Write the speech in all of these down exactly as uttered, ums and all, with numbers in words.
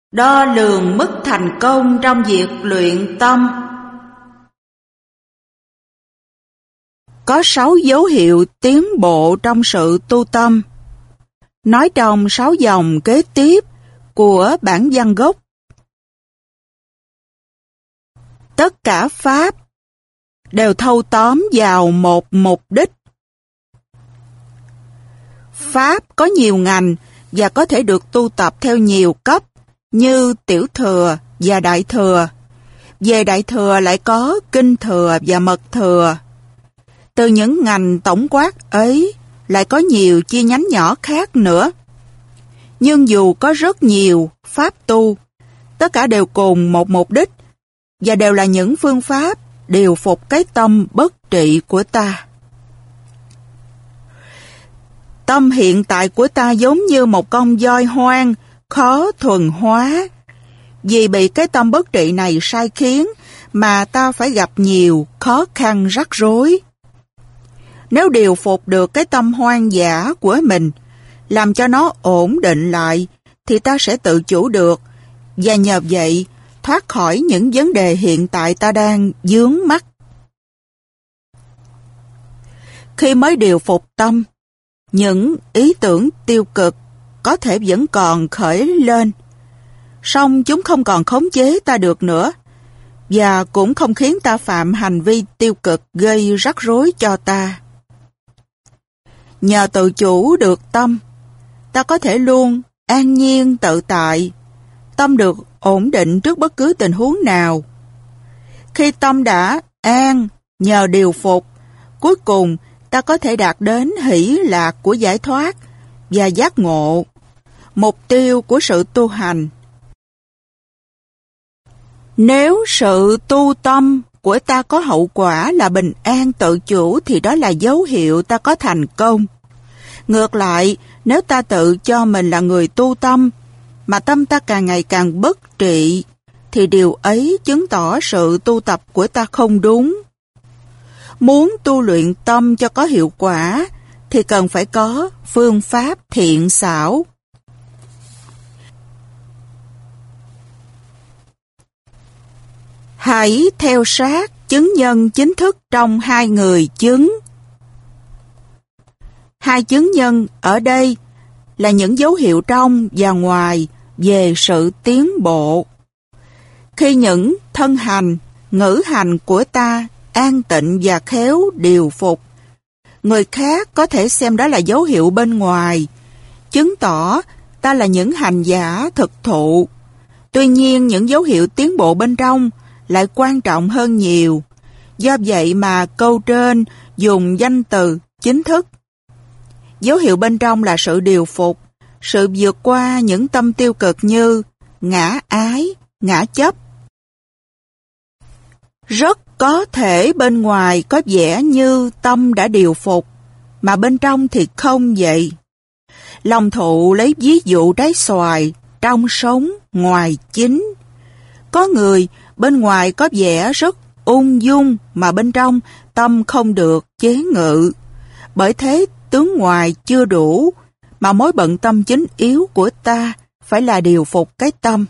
Đo lường mức thành công trong việc luyện tâm. Có sáu dấu hiệu tiến bộ trong sự tu tâm. Nói trong sáu dòng kế tiếp của bản văn gốc. Tất cả pháp đều thâu tóm vào một mục đích. Pháp có nhiều ngành và có thể được tu tập theo nhiều cấp như tiểu thừa và đại thừa. Về đại thừa lại có kinh thừa và mật thừa. Từ những ngành tổng quát ấy lại có nhiều chi nhánh nhỏ khác nữa. Nhưng dù có rất nhiều pháp tu, tất cả đều cùng một mục đích và đều là những phương pháp điều phục cái tâm bất trị của ta. Tâm hiện tại của ta giống như một con voi hoang, khó thuần hóa. Vì bị cái tâm bất trị này sai khiến mà ta phải gặp nhiều khó khăn rắc rối. Nếu điều phục được cái tâm hoang dã của mình, làm cho nó ổn định lại, thì ta sẽ tự chủ được, và nhờ vậy thoát khỏi những vấn đề hiện tại ta đang vướng mắc. Khi mới điều phục tâm, những ý tưởng tiêu cực có thể vẫn còn khởi lên, song chúng không còn khống chế ta được nữa, và cũng không khiến ta phạm hành vi tiêu cực gây rắc rối cho ta. Nhờ tự chủ được tâm, ta có thể luôn an nhiên tự tại, tâm được ổn định trước bất cứ tình huống nào. Khi tâm đã an nhờ điều phục, cuối cùng ta có thể đạt đến hỷ lạc của giải thoát và giác ngộ, mục tiêu của sự tu hành. Nếu sự tu tâm của ta có hậu quả là bình an tự chủ thì đó là dấu hiệu ta có thành công. Ngược lại, nếu ta tự cho mình là người tu tâm, mà tâm ta càng ngày càng bất trị, thì điều ấy chứng tỏ sự tu tập của ta không đúng. Muốn tu luyện tâm cho có hiệu quả, thì cần phải có phương pháp thiện xảo. Hãy theo sát chứng nhân chính thức trong hai người chứng. Hai chứng nhân ở đây là những dấu hiệu trong và ngoài về sự tiến bộ. Khi những thân hành, ngữ hành của ta an tịnh và khéo điều phục, người khác có thể xem đó là dấu hiệu bên ngoài, chứng tỏ ta là những hành giả thực thụ. Tuy nhiên, những dấu hiệu tiến bộ bên trong lại quan trọng hơn nhiều. Do vậy mà câu trên dùng danh từ chính thức. Dấu hiệu bên trong là sự điều phục, sự vượt qua những tâm tiêu cực như ngã ái, ngã chấp. Rất có thể bên ngoài có vẻ như tâm đã điều phục, mà bên trong thì không vậy. Lòng thụ lấy ví dụ trái xoài, trong sống, ngoài chín. Có người bên ngoài có vẻ rất ung dung, mà bên trong tâm không được chế ngự. Bởi thế tướng ngoài chưa đủ, mà mối bận tâm chính yếu của ta phải là điều phục cái tâm.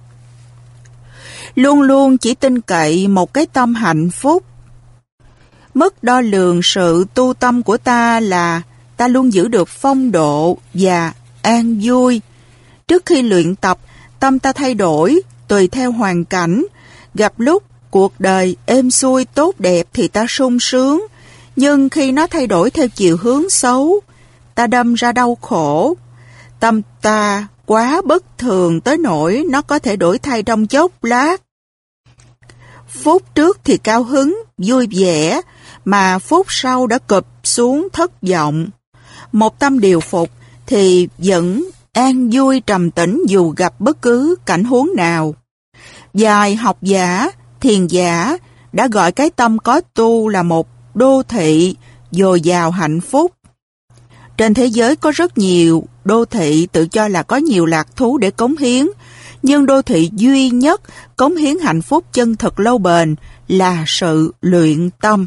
Luôn luôn chỉ tin cậy một cái tâm hạnh phúc. Mức đo lường sự tu tâm của ta là ta luôn giữ được phong độ và an vui. Trước khi luyện tập, tâm ta thay đổi tùy theo hoàn cảnh. Gặp lúc cuộc đời êm xuôi tốt đẹp thì ta sung sướng, nhưng khi nó thay đổi theo chiều hướng xấu, ta đâm ra đau khổ. Tâm ta quá bất thường tới nỗi nó có thể đổi thay trong chốc lát. Phút trước thì cao hứng, vui vẻ, mà phút sau đã cụp xuống thất vọng. Một tâm điều phục thì vẫn an vui trầm tĩnh dù gặp bất cứ cảnh huống nào. Vài học giả, thiền giả đã gọi cái tâm có tu là một đô thị dồi dào hạnh phúc. Trên thế giới có rất nhiều đô thị tự cho là có nhiều lạc thú để cống hiến, nhưng đô thị duy nhất cống hiến hạnh phúc chân thực lâu bền là sự luyện tâm.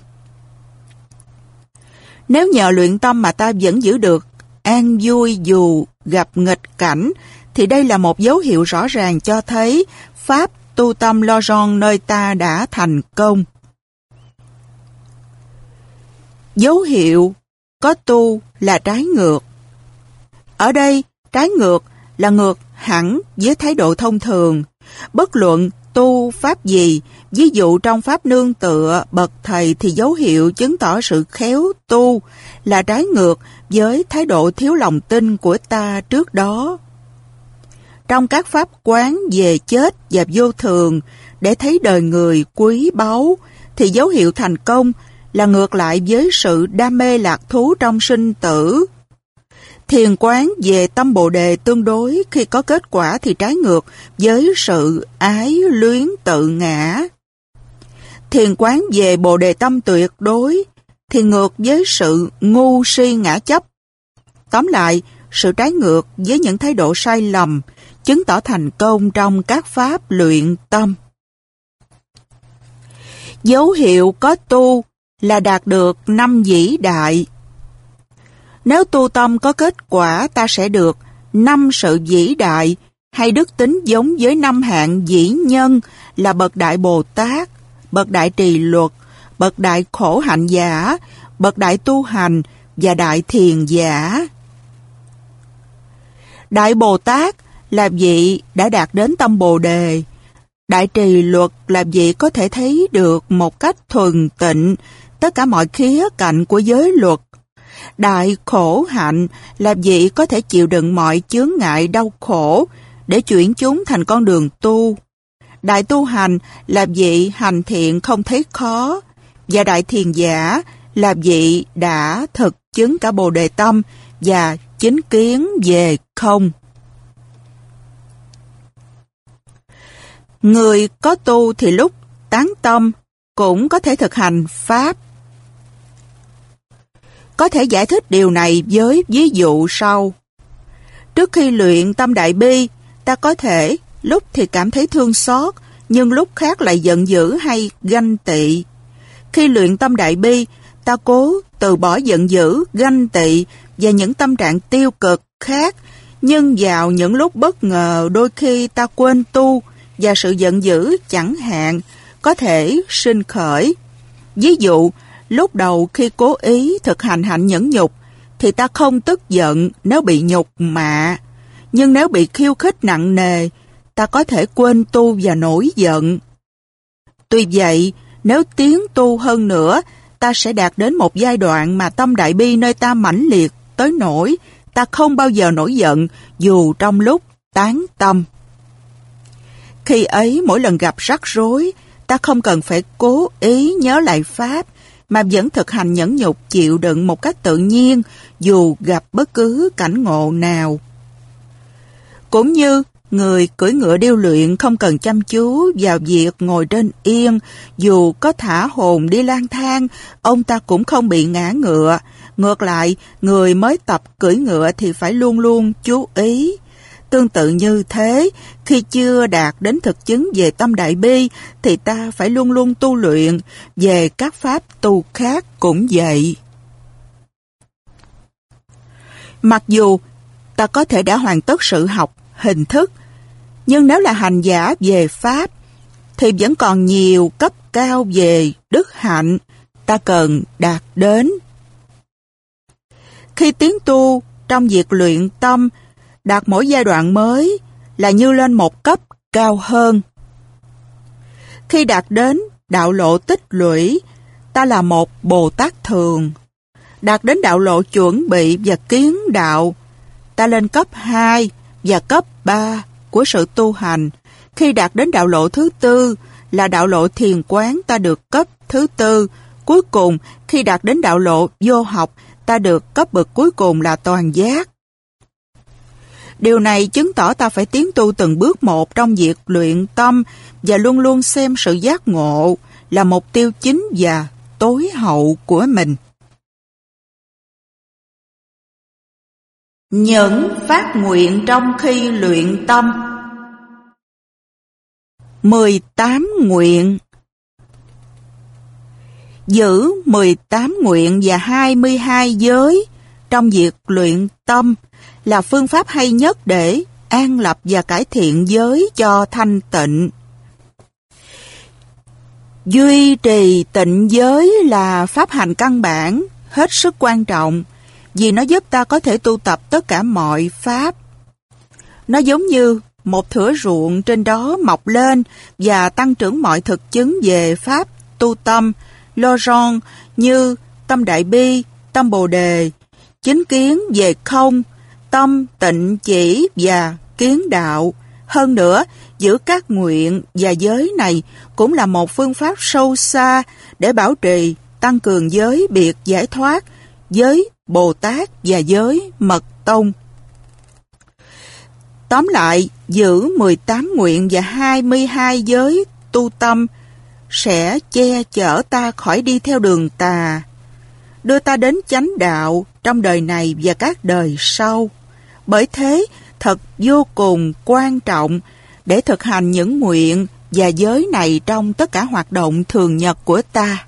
Nếu nhờ luyện tâm mà ta vẫn giữ được an vui dù gặp nghịch cảnh, thì đây là một dấu hiệu rõ ràng cho thấy pháp tu tâm lo giòn nơi ta đã thành công. Dấu hiệu có tu là trái ngược. Ở đây, trái ngược là ngược hẳn với thái độ thông thường. Bất luận tu pháp gì, ví dụ trong pháp nương tựa, bậc thầy thì dấu hiệu chứng tỏ sự khéo tu là trái ngược với thái độ thiếu lòng tin của ta trước đó. Trong các pháp quán về chết và vô thường để thấy đời người quý báu thì dấu hiệu thành công là ngược lại với sự đam mê lạc thú trong sinh tử. Thiền quán về tâm Bồ Đề tương đối khi có kết quả thì trái ngược với sự ái luyến tự ngã. Thiền quán về Bồ Đề tâm tuyệt đối thì ngược với sự ngu si ngã chấp. Tóm lại, sự trái ngược với những thái độ sai lầm chứng tỏ thành công trong các pháp luyện tâm. Dấu hiệu có tu là đạt được năm vĩ đại. Nếu tu tâm có kết quả, ta sẽ được năm sự vĩ đại hay đức tính giống với năm hạng vĩ nhân là bậc đại Bồ Tát, bậc đại trì luật, bậc đại khổ hạnh giả, bậc đại tu hành và đại thiền giả. Đại Bồ Tát là vị đã đạt đến tâm Bồ Đề. Đại trì luật là vị có thể thấy được một cách thuần tịnh tất cả mọi khía cạnh của giới luật. Đại khổ hạnh là vị có thể chịu đựng mọi chướng ngại đau khổ để chuyển chúng thành con đường tu. Đại tu hành là vị hành thiện không thấy khó. Và đại thiền giả là vị đã thực chứng cả Bồ Đề tâm và chính kiến về không. Người có tu thì lúc tán tâm cũng có thể thực hành pháp. Có thể giải thích điều này với ví dụ sau. Trước khi luyện tâm đại bi, ta có thể lúc thì cảm thấy thương xót, nhưng lúc khác lại giận dữ hay ganh tị. Khi luyện tâm đại bi, ta cố từ bỏ giận dữ, ganh tị và những tâm trạng tiêu cực khác, nhưng vào những lúc bất ngờ đôi khi ta quên tu và sự giận dữ chẳng hạn có thể sinh khởi. Ví dụ, lúc đầu khi cố ý thực hành hạnh nhẫn nhục thì ta không tức giận nếu bị nhục mạ, nhưng nếu bị khiêu khích nặng nề, ta có thể quên tu và nổi giận. Tuy vậy, nếu tiến tu hơn nữa, ta sẽ đạt đến một giai đoạn mà tâm đại bi nơi ta mãnh liệt tới nỗi ta không bao giờ nổi giận dù trong lúc tán tâm. Khi ấy, mỗi lần gặp rắc rối, ta không cần phải cố ý nhớ lại pháp, mà vẫn thực hành nhẫn nhục chịu đựng một cách tự nhiên dù gặp bất cứ cảnh ngộ nào. Cũng như người cưỡi ngựa điêu luyện không cần chăm chú vào việc ngồi trên yên, dù có thả hồn đi lang thang, ông ta cũng không bị ngã ngựa. Ngược lại, người mới tập cưỡi ngựa thì phải luôn luôn chú ý. Tương tự như thế, khi chưa đạt đến thực chứng về tâm đại bi, thì ta phải luôn luôn tu luyện. Về các pháp tu khác cũng vậy. Mặc dù ta có thể đã hoàn tất sự học hình thức, nhưng nếu là hành giả về pháp, thì vẫn còn nhiều cấp cao về đức hạnh ta cần đạt đến. Khi tiến tu trong việc luyện tâm, đạt mỗi giai đoạn mới là như lên một cấp cao hơn. Khi đạt đến đạo lộ tích lũy, ta là một Bồ Tát thường. Đạt đến đạo lộ chuẩn bị và kiến đạo, ta lên cấp hai và cấp ba của sự tu hành. Khi đạt đến đạo lộ thứ tư là đạo lộ thiền quán, ta được cấp thứ tư. Cuối cùng, khi đạt đến đạo lộ vô học, ta được cấp bậc cuối cùng là toàn giác. Điều này chứng tỏ ta phải tiến tu từng bước một trong việc luyện tâm và luôn luôn xem sự giác ngộ là mục tiêu chính và tối hậu của mình. Những phát nguyện trong khi luyện tâm. mười tám nguyện. Giữ mười tám nguyện và hai mươi hai giới trong việc luyện tâm là phương pháp hay nhất để an lập và cải thiện giới cho thanh tịnh. Duy trì tịnh giới là pháp hành căn bản, hết sức quan trọng, vì nó giúp ta có thể tu tập tất cả mọi pháp. Nó giống như một thửa ruộng, trên đó mọc lên và tăng trưởng mọi thực chứng về pháp tu tâm, lo ron như tâm đại bi, tâm bồ đề, chính kiến về không, tâm tịnh chỉ và kiến đạo. Hơn nữa, giữ các nguyện và giới này cũng là một phương pháp sâu xa để bảo trì, tăng cường giới biệt giải thoát, giới Bồ Tát và giới Mật Tông. Tóm lại, giữ mười tám nguyện và hai mươi hai giới tu tâm sẽ che chở ta khỏi đi theo đường tà, đưa ta đến chánh đạo trong đời này và các đời sau. Bởi thế, thật vô cùng quan trọng để thực hành những nguyện và giới này trong tất cả hoạt động thường nhật của ta.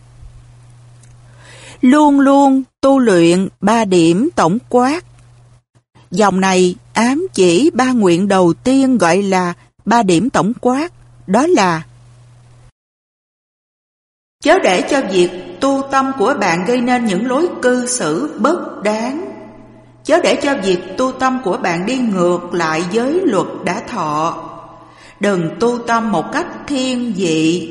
Luôn luôn tu luyện ba điểm tổng quát. Dòng này ám chỉ ba nguyện đầu tiên gọi là ba điểm tổng quát, đó là: chớ để cho việc tu tâm của bạn gây nên những lối cư xử bất đáng. Chớ để cho việc tu tâm của bạn đi ngược lại giới luật đã thọ. Đừng tu tâm một cách thiên vị.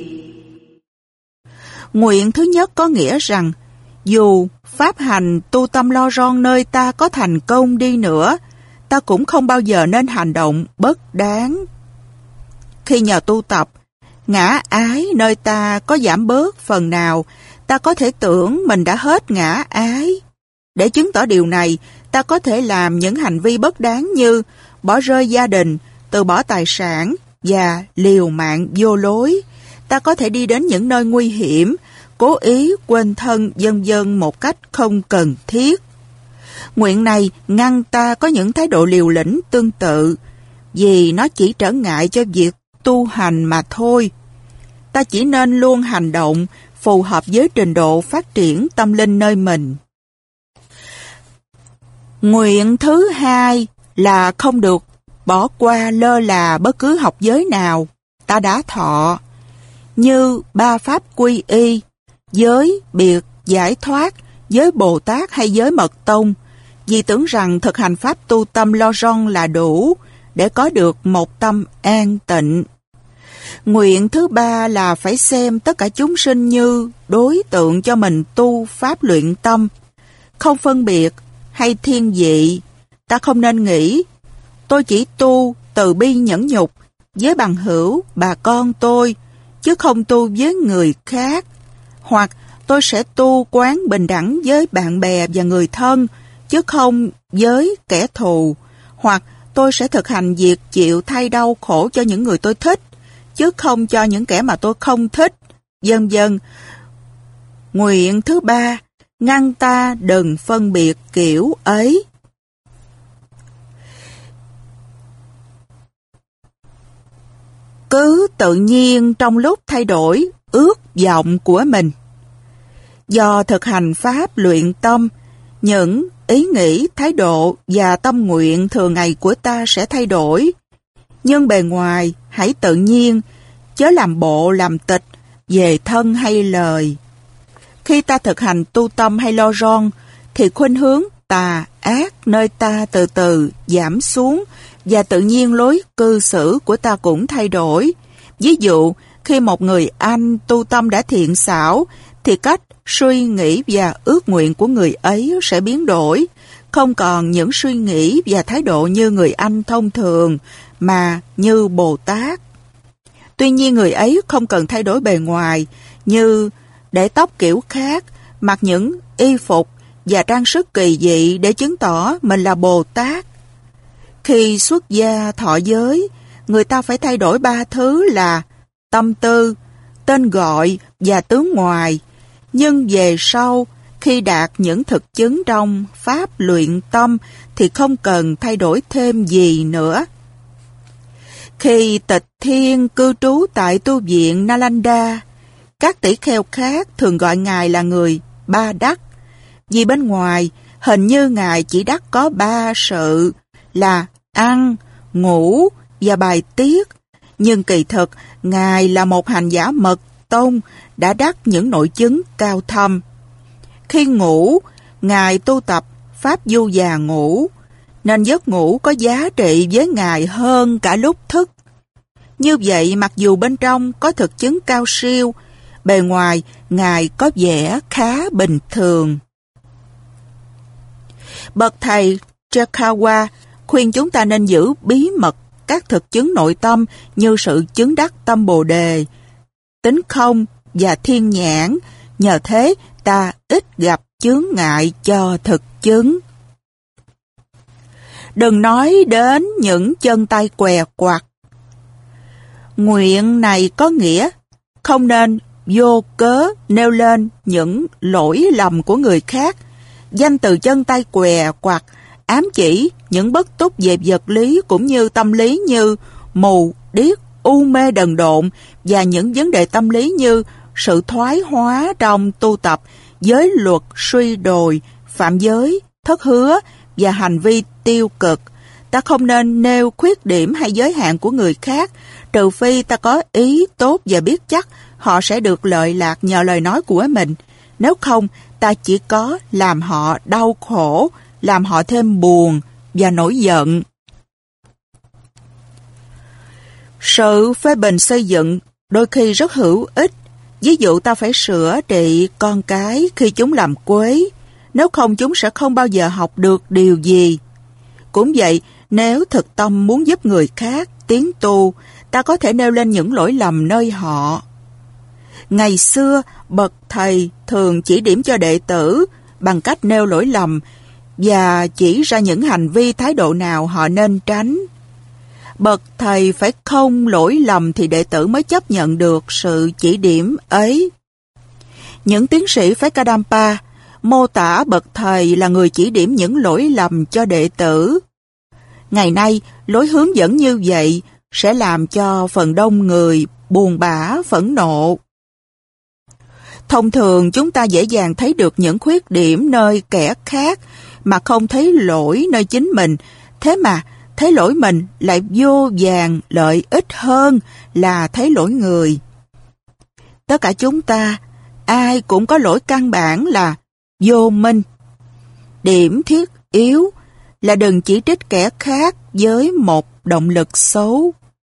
Nguyện thứ nhất có nghĩa rằng dù pháp hành tu tâm lo ron nơi ta có thành công đi nữa, ta cũng không bao giờ nên hành động bất đáng. Khi nhờ tu tập, ngã ái nơi ta có giảm bớt phần nào, ta có thể tưởng mình đã hết ngã ái. Để chứng tỏ điều này, ta có thể làm những hành vi bất đáng như bỏ rơi gia đình, từ bỏ tài sản và liều mạng vô lối. Ta có thể đi đến những nơi nguy hiểm, cố ý quên thân vân vân một cách không cần thiết. Nguyện này ngăn ta có những thái độ liều lĩnh tương tự, vì nó chỉ trở ngại cho việc tu hành mà thôi. Ta chỉ nên luôn hành động phù hợp với trình độ phát triển tâm linh nơi mình. Nguyện thứ hai là không được bỏ qua lơ là bất cứ học giới nào ta đã thọ, như ba pháp quy y, giới biệt giải thoát, giới Bồ Tát hay giới Mật Tông, vì tưởng rằng thực hành pháp tu tâm lo ron là đủ để có được một tâm an tịnh. Nguyện thứ ba là phải xem tất cả chúng sinh như đối tượng cho mình tu pháp luyện tâm, không phân biệt hay thiên vị. Ta không nên nghĩ tôi chỉ tu từ bi nhẫn nhục với bằng hữu bà con tôi, chứ không tu với người khác. Hoặc tôi sẽ tu quán bình đẳng với bạn bè và người thân, chứ không với kẻ thù. Hoặc tôi sẽ thực hành việc chịu thay đau khổ cho những người tôi thích, chứ không cho những kẻ mà tôi không thích, vân vân. Nguyện thứ ba ngăn ta đừng phân biệt kiểu ấy. Cứ tự nhiên trong lúc thay đổi ước vọng của mình. Do thực hành pháp luyện tâm, những ý nghĩ, thái độ và tâm nguyện thường ngày của ta sẽ thay đổi. Nhưng bề ngoài hãy tự nhiên, chớ làm bộ làm tịch về thân hay lời. Khi ta thực hành tu tâm hay lo ron, thì khuynh hướng tà ác nơi ta từ từ giảm xuống và tự nhiên lối cư xử của ta cũng thay đổi. Ví dụ, khi một người anh tu tâm đã thiện xảo, thì cách suy nghĩ và ước nguyện của người ấy sẽ biến đổi, không còn những suy nghĩ và thái độ như người anh thông thường, mà như Bồ Tát. Tuy nhiên người ấy không cần thay đổi bề ngoài, như để tóc kiểu khác, mặc những y phục và trang sức kỳ dị để chứng tỏ mình là Bồ Tát. Khi xuất gia thọ giới, người ta phải thay đổi ba thứ là tâm tư, tên gọi và tướng ngoài. Nhưng về sau, khi đạt những thực chứng trong pháp luyện tâm, thì không cần thay đổi thêm gì nữa. Khi Tịch Thiên cư trú tại tu viện Nalanda, các tỷ kheo khác thường gọi Ngài là người ba đắc, vì bên ngoài hình như Ngài chỉ đắc có ba sự là ăn, ngủ và bài tiết, nhưng kỳ thực Ngài là một hành giả mật tông đã đắc những nội chứng cao thâm. Khi ngủ, Ngài tu tập pháp du già ngủ, nên giấc ngủ có giá trị với Ngài hơn cả lúc thức. Như vậy, mặc dù bên trong có thực chứng cao siêu, bề ngoài Ngài có vẻ khá bình thường. Bậc thầy Chekawa khuyên chúng ta nên giữ bí mật các thực chứng nội tâm như sự chứng đắc tâm Bồ Đề, tính không và thiên nhãn, nhờ thế ta ít gặp chướng ngại cho thực chứng. Đừng nói đến những chân tay què quặt. Nguyện này có nghĩa không nên vô cớ nêu lên những lỗi lầm của người khác. Danh từ chân tay què quặt ám chỉ những bất túc về vật lý cũng như tâm lý như mù, điếc, u mê đần độn và những vấn đề tâm lý như sự thoái hóa trong tu tập, giới luật suy đồi, phạm giới, thất hứa và hành vi tiêu cực. Ta không nên nêu khuyết điểm hay giới hạn của người khác, trừ phi ta có ý tốt và biết chắc họ sẽ được lợi lạc nhờ lời nói của mình. Nếu không, ta chỉ có làm họ đau khổ, làm họ thêm buồn và nổi giận. Sự phê bình xây dựng đôi khi rất hữu ích. Ví dụ ta phải sửa trị con cái khi chúng làm quấy, nếu không chúng sẽ không bao giờ học được điều gì. Cũng vậy, nếu thực tâm muốn giúp người khác tiến tu, ta có thể nêu lên những lỗi lầm nơi họ. Ngày xưa, bậc thầy thường chỉ điểm cho đệ tử bằng cách nêu lỗi lầm và chỉ ra những hành vi thái độ nào họ nên tránh. Bậc thầy phải không lỗi lầm thì đệ tử mới chấp nhận được sự chỉ điểm ấy. Những tiến sĩ phái Kadampa mô tả bậc thầy là người chỉ điểm những lỗi lầm cho đệ tử. Ngày nay, lối hướng dẫn như vậy sẽ làm cho phần đông người buồn bã, phẫn nộ. Thông thường chúng ta dễ dàng thấy được những khuyết điểm nơi kẻ khác mà không thấy lỗi nơi chính mình. Thế mà thấy lỗi mình lại vô vàn lợi ích hơn là thấy lỗi người. Tất cả chúng ta, ai cũng có lỗi căn bản là vô minh. Điểm thiết yếu là đừng chỉ trích kẻ khác với một động lực xấu.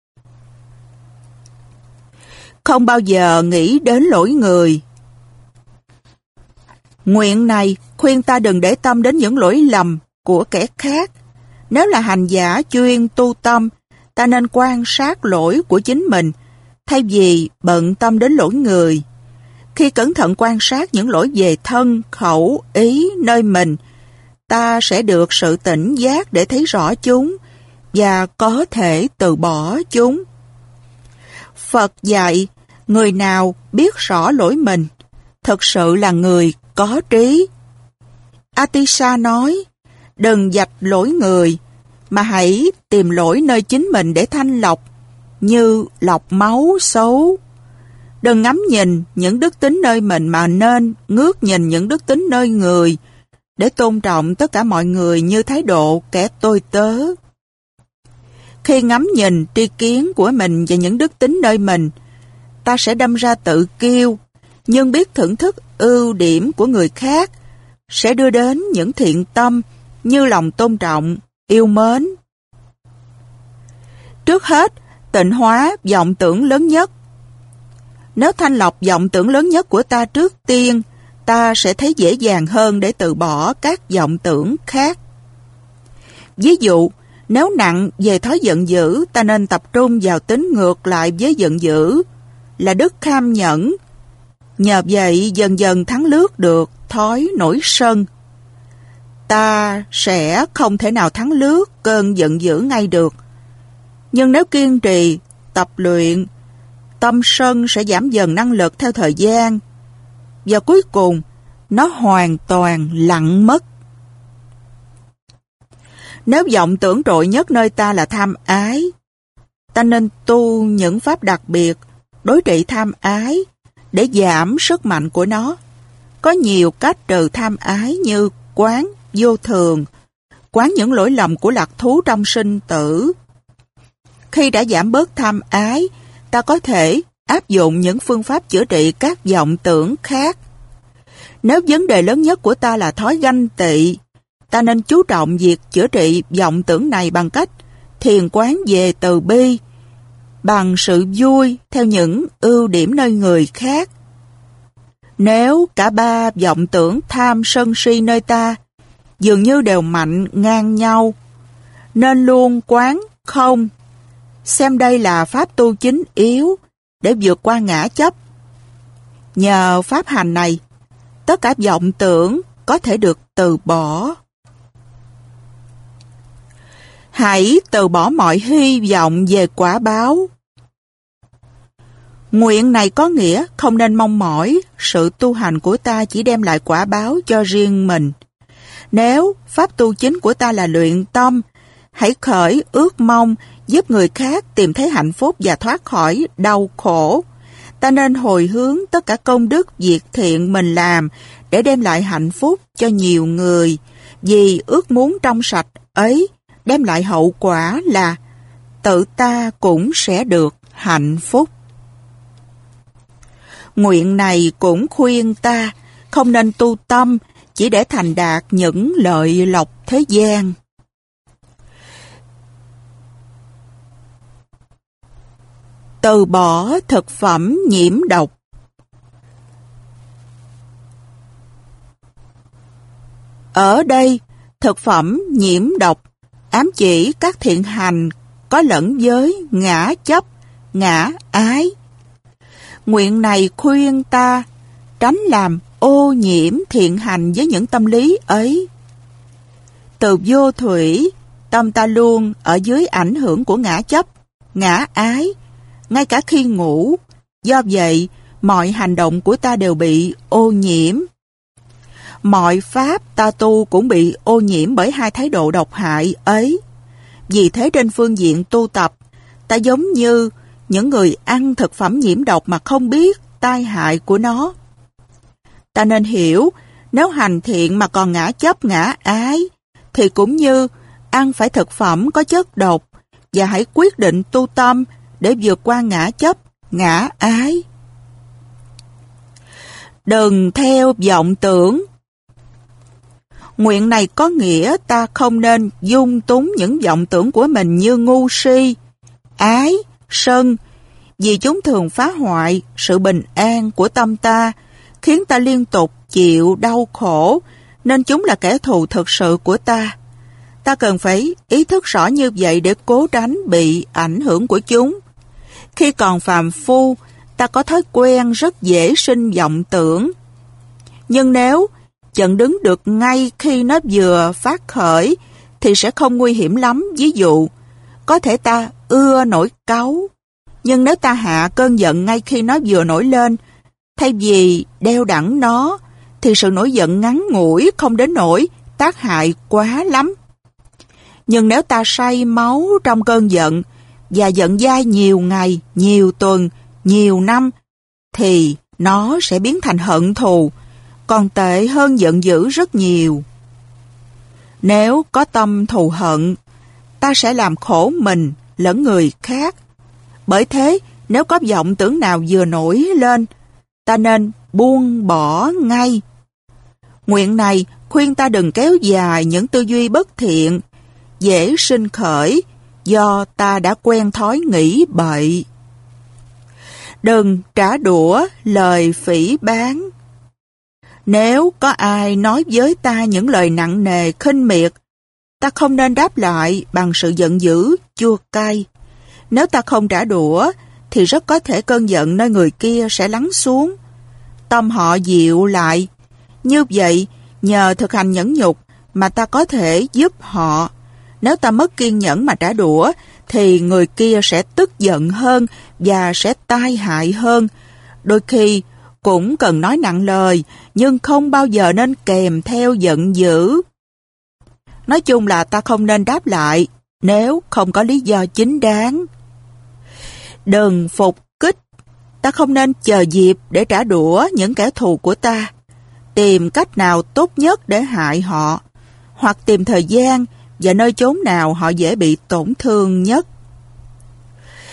Không bao giờ nghĩ đến lỗi người. Nguyện này khuyên ta đừng để tâm đến những lỗi lầm của kẻ khác. Nếu là hành giả chuyên tu tâm, ta nên quan sát lỗi của chính mình, thay vì bận tâm đến lỗi người. Khi cẩn thận quan sát những lỗi về thân, khẩu, ý nơi mình, ta sẽ được sự tỉnh giác để thấy rõ chúng và có thể từ bỏ chúng. Phật dạy, người nào biết rõ lỗi mình, thực sự là người có trí. Atisa nói, đừng dạch lỗi người, mà hãy tìm lỗi nơi chính mình để thanh lọc, như lọc máu xấu. Đừng ngắm nhìn những đức tính nơi mình mà nên ngước nhìn những đức tính nơi người, để tôn trọng tất cả mọi người như thái độ kẻ tôi tớ. Khi ngắm nhìn tri kiến của mình và những đức tính nơi mình, ta sẽ đâm ra tự kiêu, nhưng biết thưởng thức ưu điểm của người khác sẽ đưa đến những thiện tâm như lòng tôn trọng, yêu mến. Trước hết, tịnh hóa vọng tưởng lớn nhất. Nếu thanh lọc vọng tưởng lớn nhất của ta trước tiên, ta sẽ thấy dễ dàng hơn để từ bỏ các vọng tưởng khác. Ví dụ, nếu nặng về thói giận dữ, ta nên tập trung vào tính ngược lại với giận dữ, là đức kham nhẫn. Nhờ vậy dần dần thắng lướt được thói nổi sân. Ta sẽ không thể nào thắng lướt cơn giận dữ ngay được. Nhưng nếu kiên trì, tập luyện, tâm sân sẽ giảm dần năng lực theo thời gian. Và cuối cùng, nó hoàn toàn lặng mất. Nếu vọng tưởng trội nhất nơi ta là tham ái, ta nên tu những pháp đặc biệt đối trị tham ái để giảm sức mạnh của nó. Có nhiều cách trừ tham ái như quán vô thường, quán những lỗi lầm của lạc thú trong sinh tử, Khi đã giảm bớt tham ái, ta có thể áp dụng những phương pháp chữa trị các vọng tưởng khác. Nếu vấn đề lớn nhất của ta là thói ganh tị, ta nên chú trọng việc chữa trị vọng tưởng này bằng cách thiền quán về từ bi, bằng sự vui theo những ưu điểm nơi người khác. Nếu cả ba vọng tưởng tham sân si nơi ta dường như đều mạnh ngang nhau, nên luôn quán không, xem đây là pháp tu chính yếu để vượt qua ngã chấp. Nhờ pháp hành này, tất cả vọng tưởng có thể được từ bỏ. Hãy từ bỏ mọi hy vọng về quả báo. Nguyện này có nghĩa không nên mong mỏi sự tu hành của ta chỉ đem lại quả báo cho riêng mình. Nếu pháp tu chính của ta là luyện tâm, hãy khởi ước mong giúp người khác tìm thấy hạnh phúc và thoát khỏi đau khổ. Ta nên hồi hướng tất cả công đức việc thiện mình làm để đem lại hạnh phúc cho nhiều người, vì ước muốn trong sạch ấy đem lại hậu quả là tự ta cũng sẽ được hạnh phúc. Nguyện này cũng khuyên ta không nên tu tâm chỉ để thành đạt những lợi lộc thế gian. Từ bỏ thực phẩm nhiễm độc. Ở đây, thực phẩm nhiễm độc ám chỉ các thiện hành có lẫn với ngã chấp, ngã ái. Nguyện này khuyên ta tránh làm ô nhiễm thiện hành với những tâm lý ấy. Từ vô thủy, tâm ta luôn ở dưới ảnh hưởng của ngã chấp, ngã ái, ngay cả khi ngủ. Do vậy, mọi hành động của ta đều bị ô nhiễm. Mọi pháp ta tu cũng bị ô nhiễm bởi hai thái độ độc hại ấy. Vì thế trên phương diện tu tập, ta giống như những người ăn thực phẩm nhiễm độc mà không biết tai hại của nó. Ta nên hiểu, nếu hành thiện mà còn ngã chấp ngã ái, thì cũng như ăn phải thực phẩm có chất độc, và hãy quyết định tu tâm để vượt qua ngã chấp, ngã ái. Đừng theo vọng tưởng. Nguyện này có nghĩa ta không nên dung túng những vọng tưởng của mình như ngu si, ái, sân, vì chúng thường phá hoại sự bình an của tâm ta, khiến ta liên tục chịu đau khổ, nên chúng là kẻ thù thực sự của ta. Ta cần phải ý thức rõ như vậy để cố tránh bị ảnh hưởng của chúng. Khi còn phàm phu, ta có thói quen rất dễ sinh vọng tưởng. Nhưng nếu chặn đứng được ngay khi nó vừa phát khởi, thì sẽ không nguy hiểm lắm. Ví dụ, có thể ta ưa nổi cáu, nhưng nếu ta hạ cơn giận ngay khi nó vừa nổi lên, thay vì đeo đẳng nó, thì sự nổi giận ngắn ngủi không đến nỗi tác hại quá lắm. Nhưng nếu ta say máu trong cơn giận và giận dai nhiều ngày, nhiều tuần, nhiều năm, thì nó sẽ biến thành hận thù, còn tệ hơn giận dữ rất nhiều. Nếu có tâm thù hận, ta sẽ làm khổ mình lẫn người khác. Bởi thế, nếu có vọng tưởng nào vừa nổi lên, ta nên buông bỏ ngay. Nguyện này khuyên ta đừng kéo dài những tư duy bất thiện, dễ sinh khởi do ta đã quen thói nghĩ bậy. Đừng trả đũa lời phỉ báng. Nếu có ai nói với ta những lời nặng nề khinh miệt, ta không nên đáp lại bằng sự giận dữ, chua cay. Nếu ta không trả đũa, thì rất có thể cơn giận nơi người kia sẽ lắng xuống, tâm họ dịu lại. Như vậy, nhờ thực hành nhẫn nhục mà ta có thể giúp họ. Nếu ta mất kiên nhẫn mà trả đũa, thì người kia sẽ tức giận hơn và sẽ tai hại hơn. Đôi khi cũng cần nói nặng lời, nhưng không bao giờ nên kèm theo giận dữ. Nói chung là ta không nên đáp lại nếu không có lý do chính đáng. Đừng phục kích. Ta không nên chờ dịp để trả đũa những kẻ thù của ta. Tìm cách nào tốt nhất để hại họ, hoặc tìm thời gian và nơi chốn nào họ dễ bị tổn thương nhất.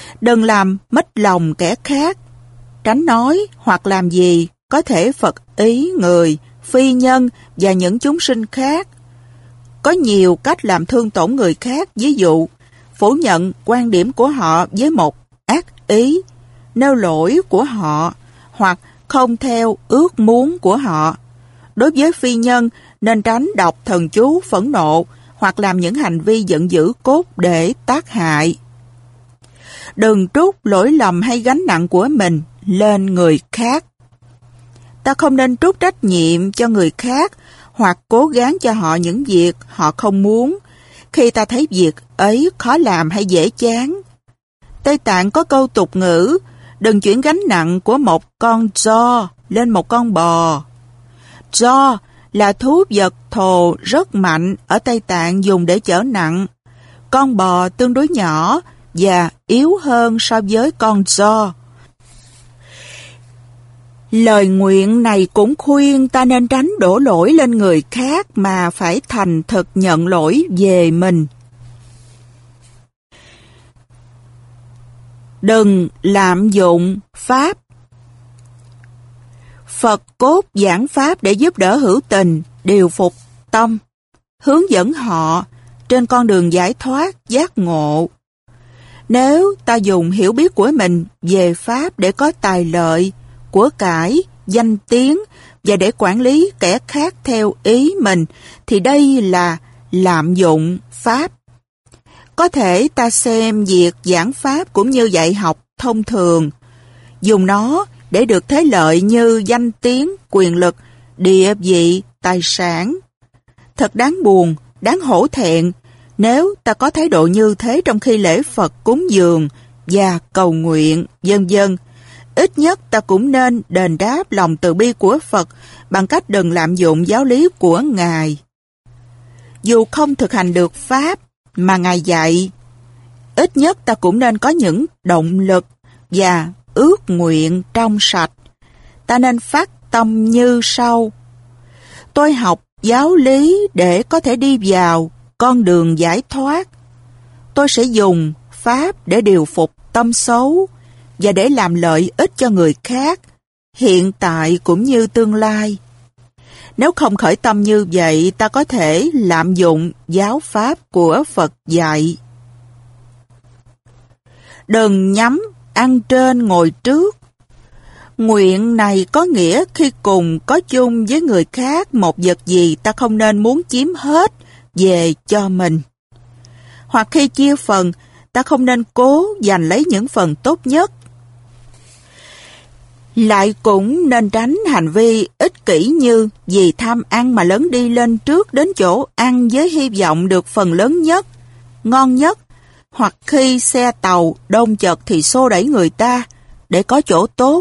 Đừng làm mất lòng kẻ khác. Tránh nói hoặc làm gì có thể phật ý người, phi nhân và những chúng sinh khác. Có nhiều cách làm thương tổn người khác, ví dụ phủ nhận quan điểm của họ với một ác ý, nêu lỗi của họ hoặc không theo ước muốn của họ. Đối với phi nhân nên tránh đọc thần chú phẫn nộ hoặc làm những hành vi giận dữ cốt để tác hại. Đừng trút lỗi lầm hay gánh nặng của mình lên người khác. Ta không nên trút trách nhiệm cho người khác hoặc cố gắng cho họ những việc họ không muốn khi ta thấy việc ấy khó làm hay dễ chán. Tây Tạng có câu tục ngữ: đừng chuyển gánh nặng của một con giò lên một con bò. Giò là thú vật thồ rất mạnh ở Tây Tạng dùng để chở nặng. Con bò tương đối nhỏ và yếu hơn so với con giò. Lời nguyện này cũng khuyên ta nên tránh đổ lỗi lên người khác mà phải thành thực nhận lỗi về mình. Đừng lạm dụng Pháp. Phật cốt giảng Pháp để giúp đỡ hữu tình, điều phục tâm, hướng dẫn họ trên con đường giải thoát, giác ngộ. Nếu ta dùng hiểu biết của mình về Pháp để có tài lợi, của cải, danh tiếng và để quản lý kẻ khác theo ý mình, thì đây là lạm dụng Pháp. Có thể ta xem việc giảng Pháp cũng như dạy học thông thường, dùng nó để được thế lợi như danh tiếng, quyền lực, địa vị, tài sản. Thật đáng buồn, đáng hổ thẹn nếu ta có thái độ như thế trong khi lễ Phật cúng dường và cầu nguyện, vân vân. Ít nhất ta cũng nên đền đáp lòng từ bi của Phật bằng cách đừng lạm dụng giáo lý của Ngài. Dù không thực hành được Pháp mà Ngài dạy, ít nhất ta cũng nên có những động lực và ước nguyện trong sạch. Ta nên phát tâm như sau: tôi học giáo lý để có thể đi vào con đường giải thoát. Tôi sẽ dùng Pháp để điều phục tâm xấu và để làm lợi ích cho người khác, hiện tại cũng như tương lai. Nếu không khởi tâm như vậy, ta có thể lạm dụng giáo pháp của Phật dạy. Đừng nhắm ăn trên ngồi trước. Nguyện này có nghĩa khi cùng có chung với người khác một vật gì ta không nên muốn chiếm hết về cho mình. Hoặc khi chia phần, ta không nên cố giành lấy những phần tốt nhất. Lại cũng nên tránh hành vi ích kỷ như vì tham ăn mà lấn đi lên trước đến chỗ ăn với hy vọng được phần lớn nhất, ngon nhất, hoặc khi xe tàu đông chật thì xô đẩy người ta để có chỗ tốt.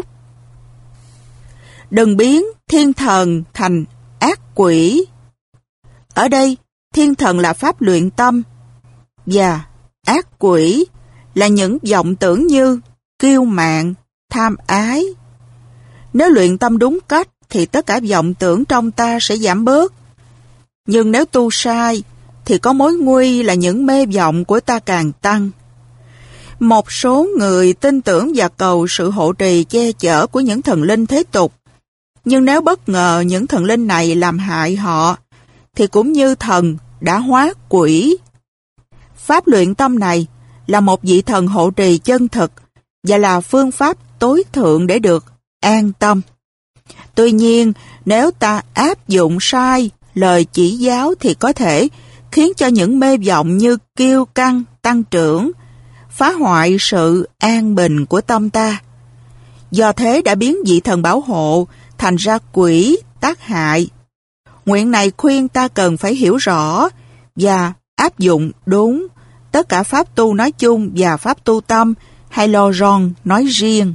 Đừng biến thiên thần thành ác quỷ. Ở đây, thiên thần là pháp luyện tâm và ác quỷ là những vọng tưởng như kiêu mạn, tham ái. Nếu luyện tâm đúng cách thì tất cả vọng tưởng trong ta sẽ giảm bớt. Nhưng nếu tu sai thì có mối nguy là những mê vọng của ta càng tăng. Một số người tin tưởng và cầu sự hộ trì che chở của những thần linh thế tục. Nhưng nếu bất ngờ những thần linh này làm hại họ thì cũng như thần đã hóa quỷ. Pháp luyện tâm này là một vị thần hộ trì chân thực và là phương pháp tối thượng để được an tâm. Tuy nhiên, nếu ta áp dụng sai lời chỉ giáo thì có thể khiến cho những mê vọng như kiêu căng tăng trưởng, phá hoại sự an bình của tâm ta. Do thế đã biến vị thần bảo hộ thành ra quỷ tác hại. Nguyện này khuyên ta cần phải hiểu rõ và áp dụng đúng tất cả pháp tu nói chung và pháp tu tâm hay lo rong nói riêng.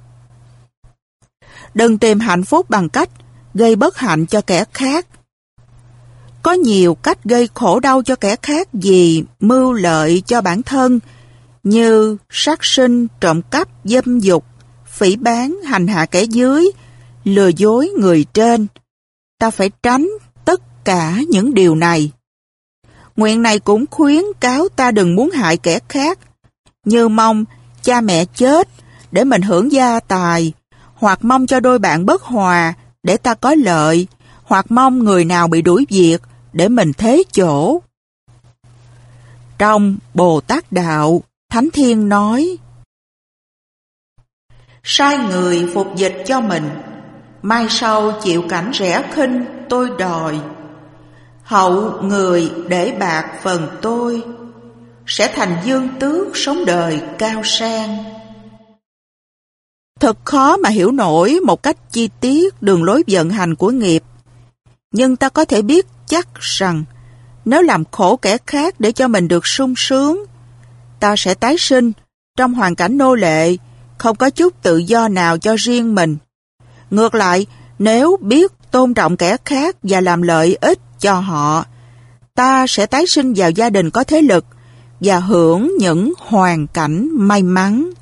Đừng tìm hạnh phúc bằng cách gây bất hạnh cho kẻ khác. Có nhiều cách gây khổ đau cho kẻ khác vì mưu lợi cho bản thân như sát sinh, trộm cắp, dâm dục, phỉ báng, hành hạ kẻ dưới, lừa dối người trên. Ta phải tránh tất cả những điều này. Nguyện này cũng khuyến cáo ta đừng muốn hại kẻ khác, như mong cha mẹ chết để mình hưởng gia tài, hoặc mong cho đôi bạn bất hòa để ta có lợi, hoặc mong người nào bị đuổi việc để mình thế chỗ. Trong Bồ Tát Đạo, Thánh Thiên nói: sai người phục dịch cho mình, mai sau chịu cảnh rẻ khinh tôi đòi. Hậu người để bạc phần tôi, sẽ thành dương tước sống đời cao sang. Thật khó mà hiểu nổi một cách chi tiết đường lối vận hành của nghiệp. Nhưng ta có thể biết chắc rằng nếu làm khổ kẻ khác để cho mình được sung sướng, ta sẽ tái sinh trong hoàn cảnh nô lệ, không có chút tự do nào cho riêng mình. Ngược lại, nếu biết tôn trọng kẻ khác và làm lợi ích cho họ, ta sẽ tái sinh vào gia đình có thế lực và hưởng những hoàn cảnh may mắn.